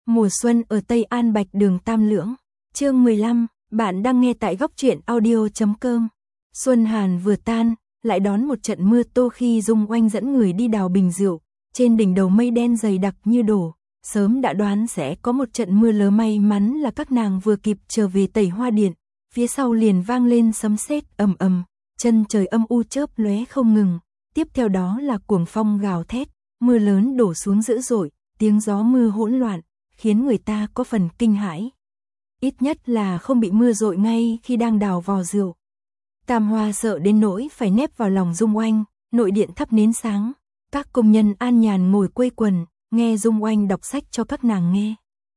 Mùa xuân ở Tây An Bạch Đường Tam Lưỡng. Chương 15, bạn đang nghe tại góc truyện audio.com. Xuân Hàn vừa tan, lại đón một trận mưa to khi Dung Oanh dẫn người đi đào bình rượu. Trên đỉnh đầu mây đen dày đặc như đổ, sớm đã đoán sẽ có một trận mưa lớn, may mắn là các nàng vừa kịp trở về Tẩy Hoa Điện, phía sau liền vang lên sấm sét ầm ầm, chân trời âm u chớp lóe không ngừng, tiếp theo đó là cuồng phong gào thét, mưa lớn đổ xuống dữ dội, tiếng gió mưa hỗn loạn, khiến người ta có phần kinh hãi. Ít nhất là không bị mưa dội ngay khi đang đào vò rượu. Tam Hoa sợ đến nỗi phải nép vào lòng Dung Oanh, nội điện thắp nến sáng, các công nhân an nhàn ngồi quây quần, nghe Dung Oanh đọc sách cho các nàng nghe.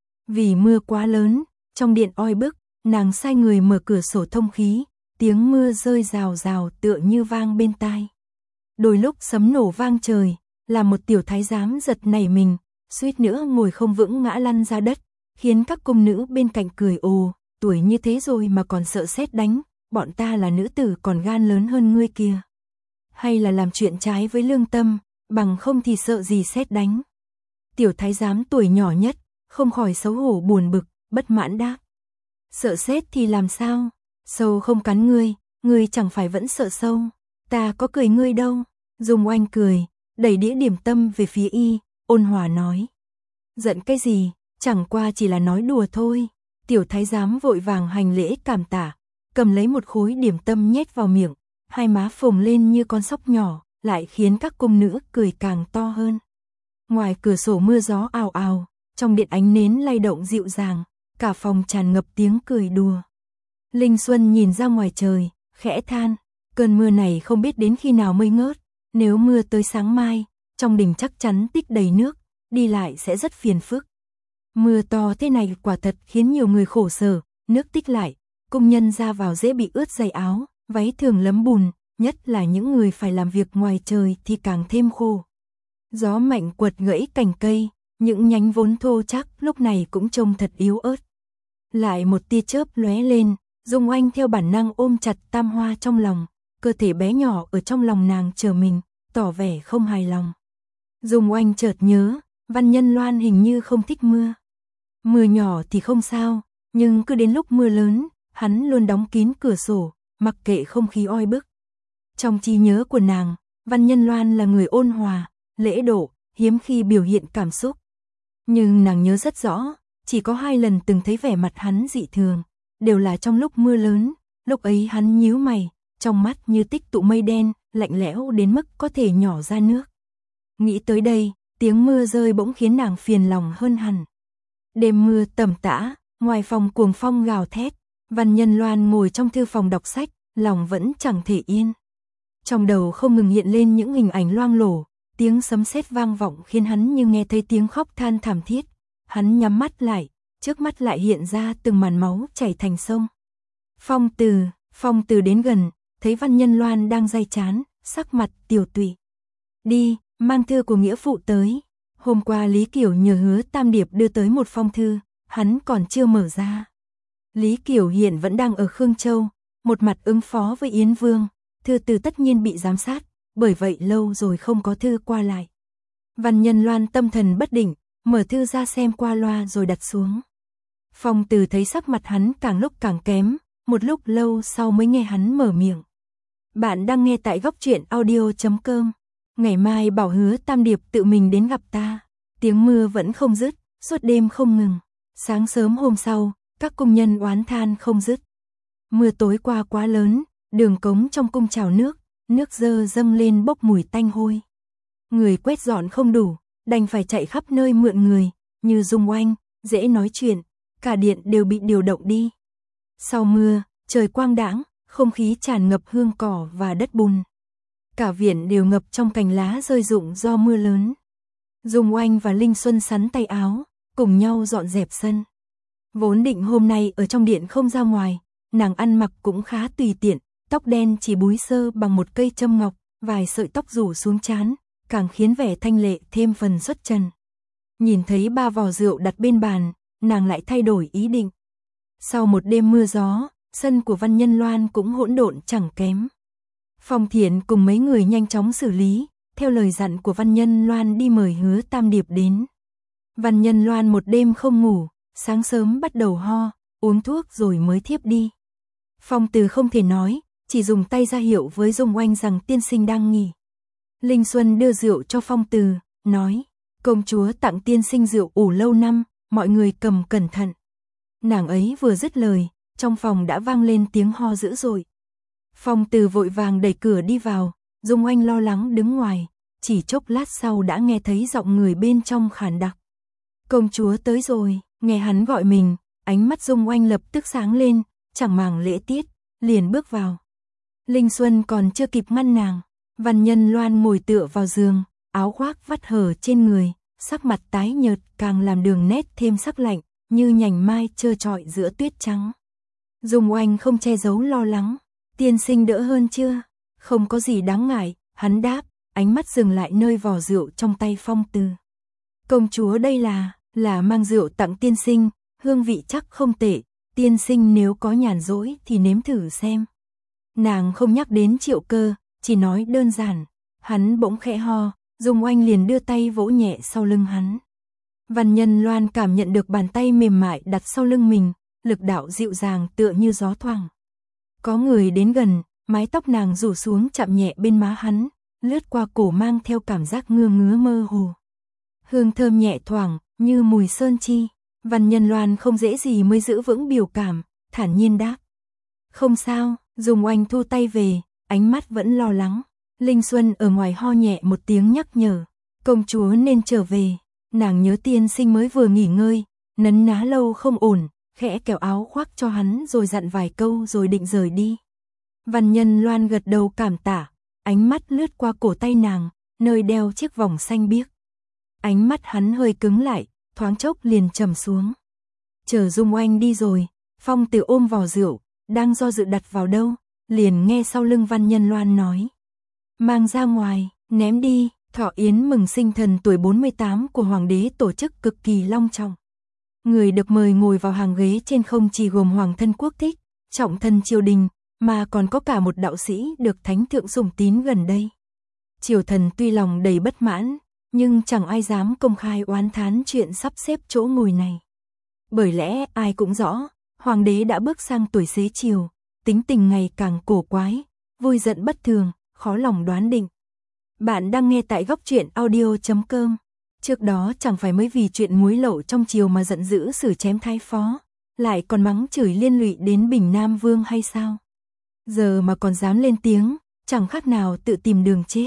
Vì mưa quá lớn, trong điện oi bức, nàng sai người mở cửa sổ thông khí, tiếng mưa rơi rào rào tựa như vang bên tai. Đôi lúc sấm nổ vang trời, làm một tiểu thái giám giật nảy mình, suýt nữa ngồi không vững ngã lăn ra đất, khiến các cung nữ bên cạnh cười ồ, tuổi như thế rồi mà còn sợ sét đánh, bọn ta là nữ tử còn gan lớn hơn ngươi kia. Hay là làm chuyện trái với lương tâm, bằng không thì sợ gì sét đánh. Tiểu thái giám tuổi nhỏ nhất, không khỏi xấu hổ buồn bực, bất mãn đáp. Sợ sét thì làm sao? Sâu không cắn ngươi chẳng phải vẫn sợ sâu, ta có cười ngươi đâu. Dung Oanh cười, đẩy đĩa điểm tâm về phía y, ôn hòa nói. Giận cái gì, chẳng qua chỉ là nói đùa thôi. Tiểu thái giám vội vàng hành lễ cảm tạ, cầm lấy một khối điểm tâm nhét vào miệng, hai má phồng lên như con sóc nhỏ, lại khiến các cung nữ cười càng to hơn. Ngoài cửa sổ mưa gió ào ào, trong điện ánh nến lay động dịu dàng, cả phòng tràn ngập tiếng cười đùa. Linh Xuân nhìn ra ngoài trời, khẽ than, cơn mưa này không biết đến khi nào mới ngớt, nếu mưa tới sáng mai, trong đình chắc chắn tích đầy nước, đi lại sẽ rất phiền phức. Mưa to thế này quả thật khiến nhiều người khổ sở, nước tích lại, công nhân ra vào dễ bị ướt giày áo, váy thường lấm bùn, nhất là những người phải làm việc ngoài trời thì càng thêm khô. Gió mạnh quật gãy cành cây, những nhánh vốn thô chắc lúc này cũng trông thật yếu ớt. Lại một tia chớp lóe lên, Dung Oanh theo bản năng ôm chặt Tam Hoa trong lòng, cơ thể bé nhỏ ở trong lòng nàng chờ mình, tỏ vẻ không hài lòng. Dung Oanh chợt nhớ, Văn Nhân Loan hình như không thích mưa. Mưa nhỏ thì không sao, nhưng cứ đến lúc mưa lớn, hắn luôn đóng kín cửa sổ, mặc kệ không khí oi bức. Trong trí nhớ của nàng, Văn Nhân Loan là người ôn hòa, lễ độ, hiếm khi biểu hiện cảm xúc. Nhưng nàng nhớ rất rõ, chỉ có 2 lần từng thấy vẻ mặt hắn dị thường, đều là trong lúc mưa lớn, lúc ấy hắn nhíu mày, trong mắt như tích tụ mây đen, lạnh lẽo đến mức có thể nhỏ ra nước. Nghĩ tới đây, tiếng mưa rơi bỗng khiến nàng phiền lòng hơn hẳn. Đêm mưa tầm tã, ngoài phòng cuồng phong gào thét, Văn Nhân Loan ngồi trong thư phòng đọc sách, lòng vẫn chẳng thể yên. Trong đầu không ngừng hiện lên những hình ảnh loang lổ, tiếng sấm sét vang vọng khiến hắn như nghe thấy tiếng khóc than thảm thiết. Hắn nhắm mắt lại, trước mắt lại hiện ra từng màn máu chảy thành sông. Phong Từ đến gần, thấy Văn Nhân Loan đang day chán, sắc mặt tiều tụy. Đi, mang thư của nghĩa phụ tới. Hôm qua Lý Kiểu nhờ Hứa Tam Điệp đưa tới một phong thư, hắn còn chưa mở ra. Lý Kiểu hiện vẫn đang ở Khương Châu, một mặt ứng phó với Yến Vương, thư từ tất nhiên bị giám sát, bởi vậy lâu rồi không có thư qua lại. Văn Nhân Loan tâm thần bất định, mở thư ra xem qua loa rồi đặt xuống. Phong Từ thấy sắc mặt hắn càng lúc càng kém, một lúc lâu sau mới nghe hắn mở miệng. Bạn đang nghe tại góc truyện audio.com. Ngày mai bảo Hứa Tam Điệp tự mình đến gặp ta. Tiếng mưa vẫn không dứt, suốt đêm không ngừng. Sáng sớm hôm sau, các công nhân oán than không dứt. Mưa tối qua quá lớn, đường cống trong cung trào nước dơ dâng lên bốc mùi tanh hôi. Người quét dọn không đủ, đành phải chạy khắp nơi mượn người, như Dung Oanh, dễ nói chuyện, cả điện đều bị điều động đi. Sau mưa, trời quang đãng, không khí tràn ngập hương cỏ và đất bùn. Cả viện đều ngập trong cành lá rơi rụng do mưa lớn. Dung Oanh và Linh Xuân sắn tay áo, cùng nhau dọn dẹp sân. Vốn định hôm nay ở trong điện không ra ngoài, nàng ăn mặc cũng khá tùy tiện, tóc đen chỉ búi sơ bằng một cây châm ngọc, vài sợi tóc rủ xuống trán, càng khiến vẻ thanh lệ thêm phần xuất trần. Nhìn thấy 3 vò rượu đặt bên bàn, nàng lại thay đổi ý định. Sau một đêm mưa gió, sân của Văn Nhân Loan cũng hỗn độn chẳng kém. Phong Thiển cùng mấy người nhanh chóng xử lý, theo lời dặn của Văn Nhân Loan đi mời Hứa Tam Điệp đến. Văn Nhân Loan một đêm không ngủ, sáng sớm bắt đầu ho, uống thuốc rồi mới thiếp đi. Phong Từ không thể nói, chỉ dùng tay ra hiệu với Dung Oanh rằng tiên sinh đang nghỉ. Linh Xuân đưa rượu cho Phong Từ, nói, công chúa tặng tiên sinh rượu ủ lâu năm, mọi người cầm cẩn thận. Nàng ấy vừa dứt lời, trong phòng đã vang lên tiếng ho dữ dội. Phong Từ vội vàng đẩy cửa đi vào, Dung Oanh lo lắng đứng ngoài, chỉ chốc lát sau đã nghe thấy giọng người bên trong khàn đặc. Công chúa tới rồi, nghe hắn gọi mình, ánh mắt Dung Oanh lập tức sáng lên, chẳng màng lễ tiết, liền bước vào. Linh Xuân còn chưa kịp ngăn nàng, Văn Nhân Loan ngồi tựa vào giường, áo khoác vắt hở trên người, sắc mặt tái nhợt càng làm đường nét thêm sắc lạnh, như nhành mai trơ trọi giữa tuyết trắng. Dung Oanh không che giấu lo lắng, tiên sinh đỡ hơn chưa? Không có gì đáng ngại, hắn đáp, ánh mắt dừng lại nơi vò rượu trong tay Phong Từ. Công chúa đây là mang rượu tặng tiên sinh, hương vị chắc không tệ, tiên sinh nếu có nhàn rỗi thì nếm thử xem. Nàng không nhắc đến Triệu Cơ, chỉ nói đơn giản. Hắn bỗng khẽ ho, Dung Oanh liền đưa tay vỗ nhẹ sau lưng hắn. Văn Nhân Loan cảm nhận được bàn tay mềm mại đặt sau lưng mình, lực đạo dịu dàng tựa như gió thoảng. Có người đến gần, mái tóc nàng rủ xuống chạm nhẹ bên má hắn, lướt qua cổ mang theo cảm giác ngứa mơ hồ. Hương thơm nhẹ thoảng, như mùi sơn chi. Văn Nhân Loan không dễ gì mới giữ vững biểu cảm, thản nhiên đáp. Không sao, Dung Oanh thu tay về, ánh mắt vẫn lo lắng. Linh Xuân ở ngoài ho nhẹ một tiếng nhắc nhở. Công chúa nên trở về, nàng nhớ tiên sinh mới vừa nghỉ ngơi, nấn ná lâu không ổn, khẽ kéo áo khoác cho hắn rồi dặn vài câu rồi định rời đi. Văn Nhân Loan gật đầu cảm tạ, ánh mắt lướt qua cổ tay nàng, nơi đeo chiếc vòng xanh biếc. Ánh mắt hắn hơi cứng lại, thoáng chốc liền trầm xuống. Chờ Dung Oanh đi rồi, Phong Từ ôm vò rượu, đang do dự đặt vào đâu, liền nghe sau lưng Văn Nhân Loan nói. Mang ra ngoài, ném đi, thọ yến mừng sinh thần tuổi 48 của hoàng đế tổ chức cực kỳ long trọng. Người được mời ngồi vào hàng ghế trên không chỉ gồm hoàng thân quốc thích, trọng thân triều đình, mà còn có cả một đạo sĩ được thánh thượng sủng tín gần đây. Triều thần tuy lòng đầy bất mãn, nhưng chẳng ai dám công khai oán thán chuyện sắp xếp chỗ ngồi này. Bởi lẽ ai cũng rõ, hoàng đế đã bước sang tuổi xế chiều, tính tình ngày càng cổ quái, vui giận bất thường, khó lòng đoán định. Bạn đang nghe tại góc truyện audio.com. Trước đó chẳng phải mới vì chuyện muối lậu trong triều mà giận dữ xử chém thái phó, lại còn mắng chửi liên lụy đến Bình Nam Vương hay sao? Giờ mà còn dám lên tiếng, chẳng khác nào tự tìm đường chết.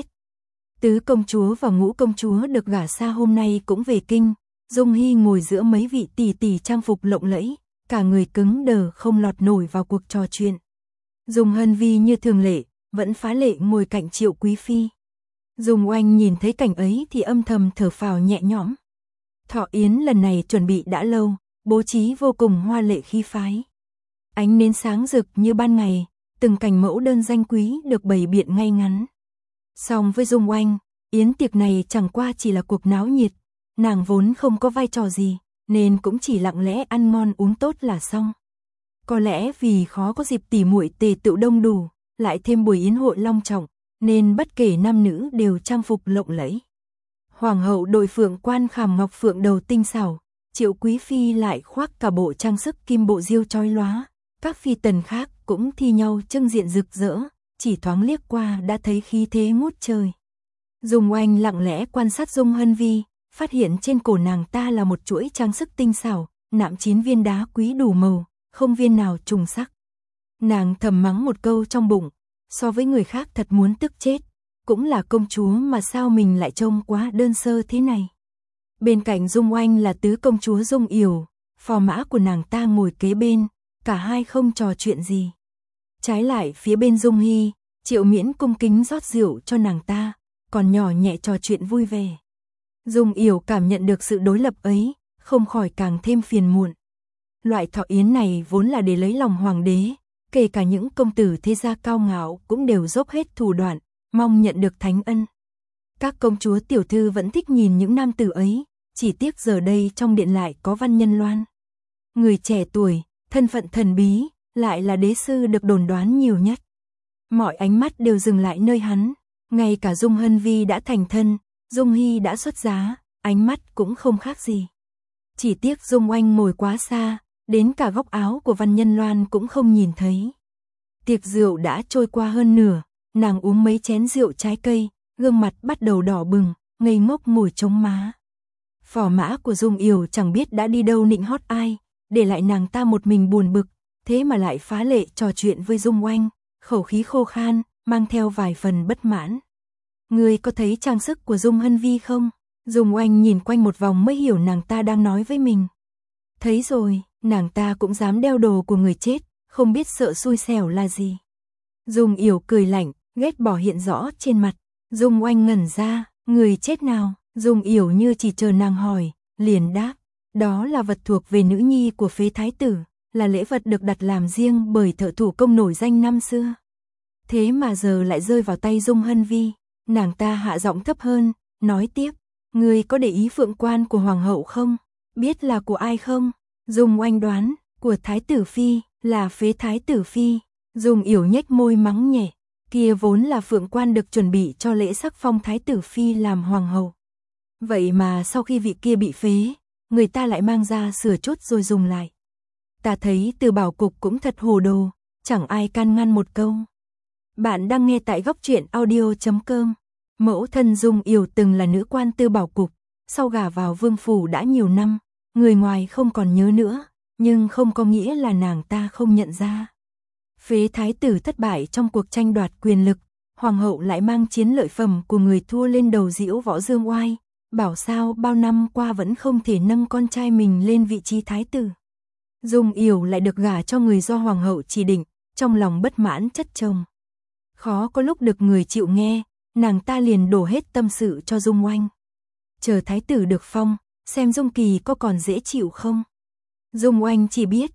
Tứ công chúa và ngũ công chúa được gả xa hôm nay cũng về kinh, Dung Hy ngồi giữa mấy vị tỷ tỷ trang phục lộng lẫy, cả người cứng đờ không lọt nổi vào cuộc trò chuyện. Dung Hân Vi như thường lệ, vẫn phá lệ ngồi cạnh Triệu Quý Phi. Dung Oanh nhìn thấy cảnh ấy thì âm thầm thở phào nhẹ nhõm. Thọ yến lần này chuẩn bị đã lâu, bố trí vô cùng hoa lệ khí phái. Ánh nến sáng rực như ban ngày, từng cành mẫu đơn danh quý được bày biện ngay ngắn. Song với Dung Oanh, yến tiệc này chẳng qua chỉ là cuộc náo nhiệt, nàng vốn không có vai trò gì, nên cũng chỉ lặng lẽ ăn ngon uống tốt là xong. Có lẽ vì khó có dịp tỉ muội tề tựu đông đủ, lại thêm buổi yến hội long trọng, nên bất kể nam nữ đều trang phục lộng lẫy. Hoàng hậu đội phượng quan khảm ngọc phượng đầu tinh xảo, Triệu Quý Phi lại khoác cả bộ trang sức kim bộ diêu chói lóa, các phi tần khác cũng thi nhau trưng diện rực rỡ, chỉ thoáng liếc qua đã thấy khí thế ngút trời. Dung Oanh lặng lẽ quan sát Dung Hân Vi, phát hiện trên cổ nàng ta là một chuỗi trang sức tinh xảo, nạm 9 viên đá quý đủ màu, không viên nào trùng sắc. Nàng thầm mắng một câu trong bụng, so với người khác thật muốn tức chết, cũng là công chúa mà sao mình lại trông quá đơn sơ thế này. Bên cạnh Dung Oanh là tứ công chúa Dung Yểu, phò mã của nàng ta ngồi kế bên, cả hai không trò chuyện gì. Trái lại phía bên Dung Hy, Triệu Miễn cung kính rót rượu cho nàng ta, còn nhỏ nhẹ trò chuyện vui vẻ. Dung Yểu cảm nhận được sự đối lập ấy, không khỏi càng thêm phiền muộn. Loại thọ yến này vốn là để lấy lòng hoàng đế, kể cả những công tử thế gia cao ngạo cũng đều dốc hết thủ đoạn, mong nhận được thánh ân. Các công chúa tiểu thư vẫn thích nhìn những nam tử ấy, chỉ tiếc giờ đây trong điện lại có Văn Nhân Loan. Người trẻ tuổi, thân phận thần bí, lại là đế sư được đồn đoán nhiều nhất. Mọi ánh mắt đều dừng lại nơi hắn, ngay cả Dung Hân Vi đã thành thân, Dung Hy đã xuất giá, ánh mắt cũng không khác gì. Chỉ tiếc Dung Oanh ngồi quá xa, đến cả góc áo của Văn Nhân Loan cũng không nhìn thấy. Tiệc rượu đã trôi qua hơn nửa, nàng uống mấy chén rượu trái cây, gương mặt bắt đầu đỏ bừng, ngây ngốc ngồi chống má. Phò mã của Dung Yểu chẳng biết đã đi đâu nịnh hót ai, để lại nàng ta một mình buồn bực, thế mà lại phá lệ trò chuyện với Dung Oanh, khẩu khí khô khan, mang theo vài phần bất mãn. Ngươi có thấy trang sức của Dung Hân Vi không? Dung Oanh nhìn quanh một vòng mới hiểu nàng ta đang nói với mình. Thấy rồi, nàng ta cũng dám đeo đồ của người chết, không biết sợ xui xẻo là gì. Dung Yểu cười lạnh, ghét bỏ hiện rõ trên mặt. Dung Oanh ngẩn ra, người chết nào? Dung Yểu như chỉ chờ nàng hỏi, liền đáp, đó là vật thuộc về nữ nhi của phế thái tử, là lễ vật được đặt làm riêng bởi thợ thủ công nổi danh năm xưa. Thế mà giờ lại rơi vào tay Dung Hân Vi. Nàng ta hạ giọng thấp hơn, nói tiếp, ngươi có để ý phượng quan của hoàng hậu không? Biết là của ai không? Dung Oanh đoán, của thái tử phi, là phế thái tử phi. Dung Yểu nhếch môi mắng nhẹ, kia vốn là phượng quan được chuẩn bị cho lễ sắc phong thái tử phi làm hoàng hậu. Vậy mà sau khi vị kia bị phế, người ta lại mang ra sửa chốt rồi dùng lại. Ta thấy Từ Bảo Cục cũng thật hồ đồ, chẳng ai can ngăn một câu. Bạn đang nghe tại góc truyện audio.com. Mẫu thân Dung Yểu từng là nữ quan Tư Bảo Cục, sau gả vào vương phủ đã nhiều năm, người ngoài không còn nhớ nữa, nhưng không có nghĩa là nàng ta không nhận ra. Phế thái tử thất bại trong cuộc tranh đoạt quyền lực, hoàng hậu lại mang chiến lợi phẩm của người thua lên đầu giễu võ dương oai, bảo sao bao năm qua vẫn không thể nâng con trai mình lên vị trí thái tử. Dung Yểu lại được gả cho người do hoàng hậu chỉ định, trong lòng bất mãn chất chồng. Khó có lúc được người chịu nghe, nàng ta liền đổ hết tâm sự cho Dung Oanh. Chờ thái tử được phong, xem Dung Kỳ có còn dễ chịu không. Dung Oanh chỉ biết,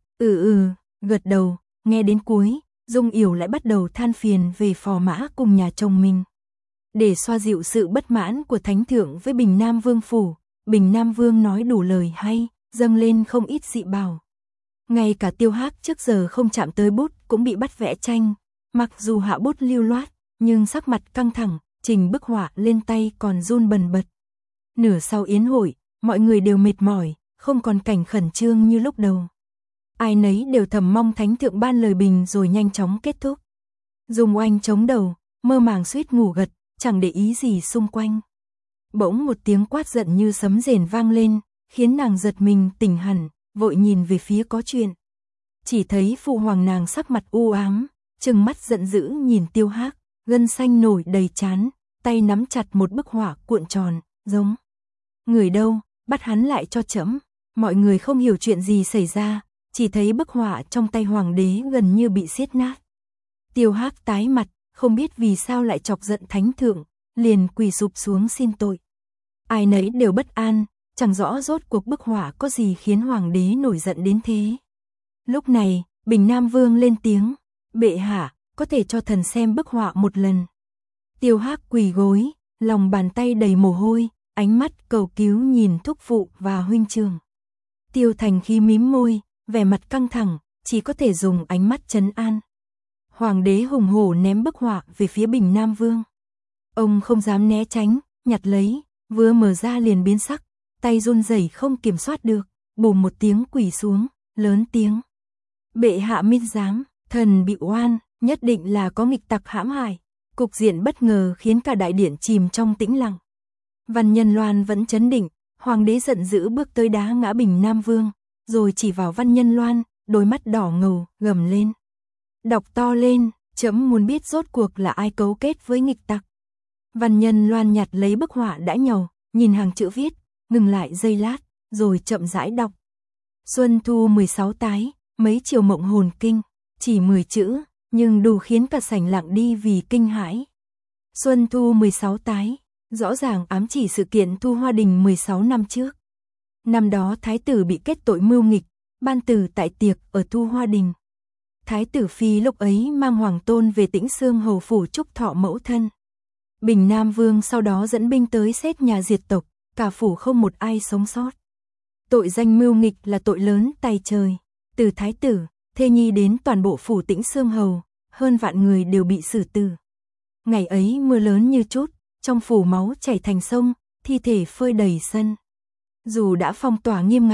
gật đầu, nghe đến cuối, Dung Yểu lại bắt đầu than phiền về phò mã cùng nhà chồng mình. Để xoa dịu sự bất mãn của thánh thượng với Bình Nam Vương phủ, Bình Nam Vương nói đủ lời hay, dâng lên không ít dị bảo. Ngay cả Tiêu Hác trước giờ không chạm tới bút cũng bị bắt vẽ tranh, mặc dù hạ bút lưu loát, nhưng sắc mặt căng thẳng, trình bức họa lên tay còn run bần bật. Nửa sau yến hội, mọi người đều mệt mỏi, không còn cảnh khẩn trương như lúc đầu. Ai nấy đều thầm mong thánh thượng ban lời bình rồi nhanh chóng kết thúc. Dung Oanh chống đầu, mơ màng suýt ngủ gật, chẳng để ý gì xung quanh. Bỗng một tiếng quát giận như sấm rền vang lên, khiến nàng giật mình tỉnh hẳn, vội nhìn về phía có chuyện. Chỉ thấy phụ hoàng nàng sắc mặt u ám, trừng mắt giận dữ nhìn Tiêu Hác, gân xanh nổi đầy trán, tay nắm chặt một bức họa cuộn tròn, giống. Người đâu, bắt hắn lại cho trẫm. Mọi người không hiểu chuyện gì xảy ra, chỉ thấy bức họa trong tay hoàng đế gần như bị xiết nát. Tiêu Hác tái mặt, không biết vì sao lại chọc giận thánh thượng, liền quỳ sụp xuống xin tội. Ai nấy đều bất an, chẳng rõ rốt cuộc bức họa có gì khiến hoàng đế nổi giận đến thế. Lúc này, Bình Nam Vương lên tiếng, bệ hạ, có thể cho thần xem bức họa một lần. Tiêu Hác quỳ gối, lòng bàn tay đầy mồ hôi, ánh mắt cầu cứu nhìn thúc phụ và huynh trưởng. Tiêu Thành Khí mím môi, vẻ mặt căng thẳng, chỉ có thể dùng ánh mắt trấn an. Hoàng đế hùng hổ ném bức họa về phía Bình Nam Vương. Ông không dám né tránh, nhặt lấy, vừa mở ra liền biến sắc, tay run rẩy không kiểm soát được, bùm một tiếng quỳ xuống, lớn tiếng. Bệ hạ miên giám, thần bị oan, nhất định là có nghịch tặc hãm hại. Cục diện bất ngờ khiến cả đại điện chìm trong tĩnh lặng. Văn Nhân Loan vẫn trấn định, hoàng đế giận dữ bước tới đá ngã Bình Nam Vương, rồi chỉ vào Văn Nhân Loan, đôi mắt đỏ ngầu, gầm lên. Đọc to lên, trẫm muốn biết rốt cuộc là ai cấu kết với nghịch tặc. Văn Nhân Loan nhặt lấy bức họa đã nhầu, nhìn hàng chữ viết, ngừng lại giây lát, rồi chậm rãi đọc. Xuân thu 16 tái, mấy chiều mộng hồn kinh, chỉ 10 chữ, nhưng đủ khiến cả sảnh lặng đi vì kinh hãi. Xuân thu 16 tái, rõ ràng ám chỉ sự kiện Thu Hoa Đình 16 năm trước. Năm đó thái tử bị kết tội mưu nghịch, ban tử tại tiệc ở Thu Hoa Đình. Thái tử phi lúc ấy mang hoàng tôn về Tĩnh Xương hầu phủ chúc thọ mẫu thân. Bình Nam Vương sau đó dẫn binh tới xét nhà diệt tộc, cả phủ không một ai sống sót. Tội danh mưu nghịch là tội lớn tày trời, từ thái tử, thê nhi đến toàn bộ phủ Tĩnh Xương hầu, hơn vạn người đều bị xử tử. Ngày ấy mưa lớn như trút, trong phủ máu chảy thành sông, thi thể phơi đầy sân. Dù đã phong tỏa nghiêm ngặt,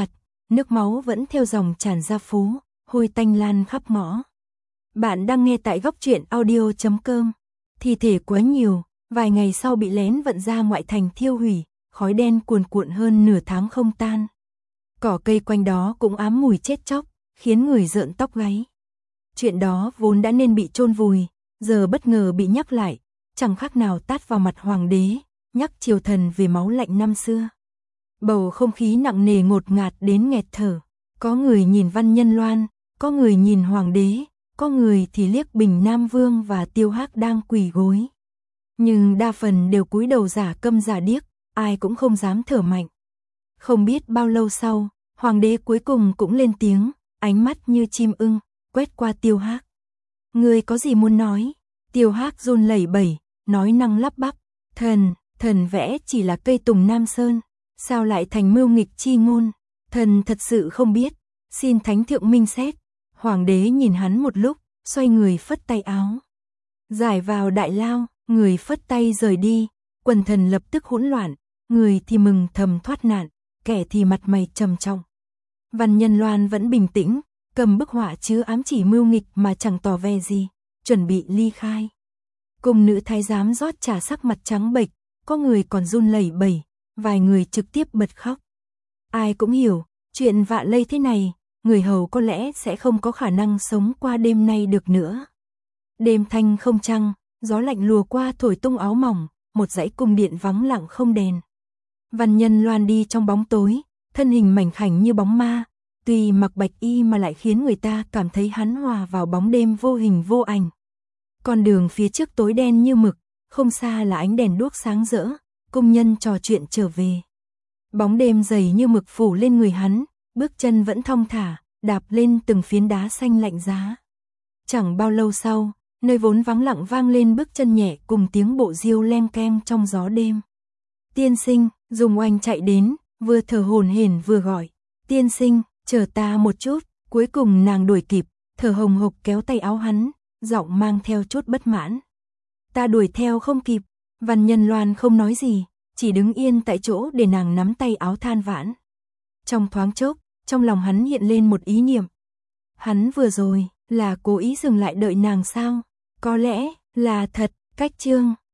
nước máu vẫn theo dòng tràn ra phố, hôi tanh lan khắp ngõ. Bạn đang nghe tại góc truyện audio.com. Thi thể quá nhiều, vài ngày sau bị lén vận ra ngoại thành thiêu hủy, khói đen cuồn cuộn hơn nửa tháng không tan. Cỏ cây quanh đó cũng ám mùi chết chóc, khiến người rợn tóc gáy. Chuyện đó vốn đã nên bị chôn vùi, giờ bất ngờ bị nhắc lại, chẳng khác nào tát vào mặt hoàng đế, nhắc triều thần về máu lạnh năm xưa. Bầu không khí nặng nề ngột ngạt đến nghẹt thở. Có người nhìn Văn Nhân Loan, có người nhìn hoàng đế, có người thì liếc Bình Nam Vương và Tiêu Hác đang quỳ gối. Nhưng đa phần đều cúi đầu giả câm giả điếc, ai cũng không dám thở mạnh. Không biết bao lâu sau, hoàng đế cuối cùng cũng lên tiếng, ánh mắt như chim ưng, quét qua Tiêu Hác. Ngươi có gì muốn nói? Tiêu Hác run lẩy bẩy, nói năng lắp bắp, thần vẽ chỉ là cây tùng Nam Sơn, sao lại thành mưu nghịch chi ngôn? Thần thật sự không biết, xin thánh thượng minh xét. Hoàng đế nhìn hắn một lúc, xoay người phất tay áo. Giải vào đại lao, người phất tay rời đi, quần thần lập tức hỗn loạn, người thì mừng thầm thoát nạn, kẻ thì mặt mày trầm trọng. Văn Nhân Loan vẫn bình tĩnh, cầm bức họa chứa ám chỉ mưu nghịch mà chẳng tỏ vẻ gì, chuẩn bị ly khai. Cung nữ thái giám rót trà sắc mặt trắng bệch, có người còn run lẩy bẩy, vài người trực tiếp bật khóc. Ai cũng hiểu, chuyện vạ lây thế này, người hầu có lẽ sẽ không có khả năng sống qua đêm nay được nữa. Đêm thanh không trăng, gió lạnh lùa qua thổi tung áo mỏng, một dãy cung điện vắng lặng không đèn. Văn Nhân Loan đi trong bóng tối, thân hình mảnh khảnh như bóng ma, tuy mặc bạch y mà lại khiến người ta cảm thấy hắn hòa vào bóng đêm vô hình vô ảnh. Con đường phía trước tối đen như mực, không xa là ánh đèn đuốc sáng rỡ, công nhân trò chuyện trở về. Bóng đêm dày như mực phủ lên người hắn, bước chân vẫn thong thả, đạp lên từng phiến đá xanh lạnh giá. Chẳng bao lâu sau, nơi vốn vắng lặng vang lên bước chân nhẹ cùng tiếng bộ diêu leng keng trong gió đêm. Tiên sinh, Dung Oanh chạy đến, vừa thở hổn hển vừa gọi, tiên sinh, chờ ta một chút. Cuối cùng nàng đuổi kịp, thở hồng hộc kéo tay áo hắn, giọng mang theo chút bất mãn. Ta đuổi theo không kịp. Văn Nhân Loan không nói gì, chỉ đứng yên tại chỗ để nàng nắm tay áo than vãn. Trong thoáng chốc, trong lòng hắn hiện lên một ý niệm. Hắn vừa rồi, là cố ý dừng lại đợi nàng sao? Có lẽ, là thật. Cách chương